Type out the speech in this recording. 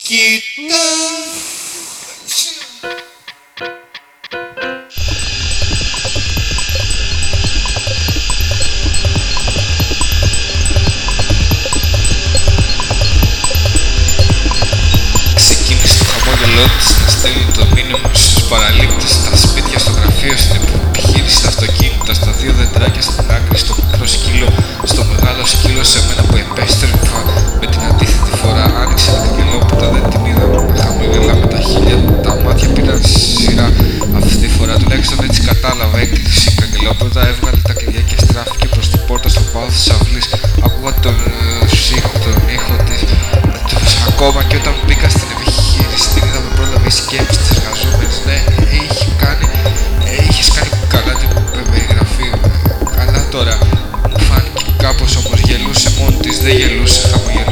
Κοίτα. Ξεκίνησε το χαμόγελό της να στέλνει το μήνυμα στους παραλήπτες, στα σπίτια, στο γραφείο, στην επιχείρηση, στα αυτοκίνητα, στα δύο δεντράκια στην άκρη, στο μικρό σκύλο, στο μεγάλο σκύλο, σε μένα που επέστρεφα με την αντίθετη φορά. Άνοιξε την καγκελόπιτα, δεν την είδα. Χαμογελά με τα χείλια, τα μάτια πήραν σειρά αυτή τη φορά. Τουλάχιστον έτσι κατάλαβα. Έκλεισε η καγκελόπιτα, έβγαλε τα κλειδιά και στράφηκε προς την πόρτα στο βάθος της αυλής. Άκουγα τον ήχο της. Ακόμα και όταν μπήκα στην επιχείρηση, την είδα με πρόλαβε η σκέψη της εργαζόμενης. Ναι, είχες κάνει καλά την περιγραφή. Καλά τώρα. Μου φάνηκε κάπως όμως γελούσε μόνη της, δεν γελούσε, χαμογελούσε.